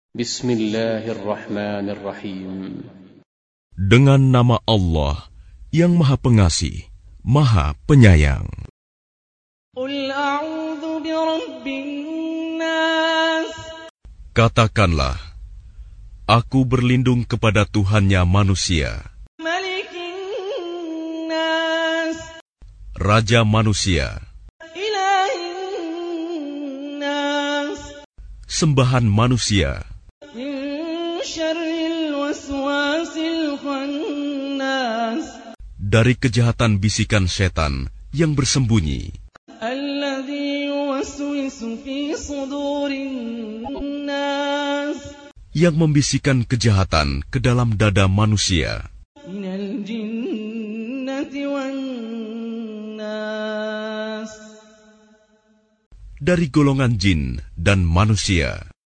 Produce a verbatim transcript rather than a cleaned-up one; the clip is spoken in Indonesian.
Bismillahirrahmanirrahim. Dengan nama Allah yang Maha Pengasih, Maha Penyayang. Qul a'udzu birabbin nas. Katakanlah, aku berlindung kepada Tuhannya manusia, Malikin nas. Raja manusia, Ilahin nas. sembahan manusia, Min syarril waswasil khannas. dari kejahatan bisikan setan yang bersembunyi, Alladzi yuwaswisu fi sudurin nas. yang membisikkan kejahatan ke dalam dada manusia, Minal jinnati wan nas. dari golongan jin dan manusia.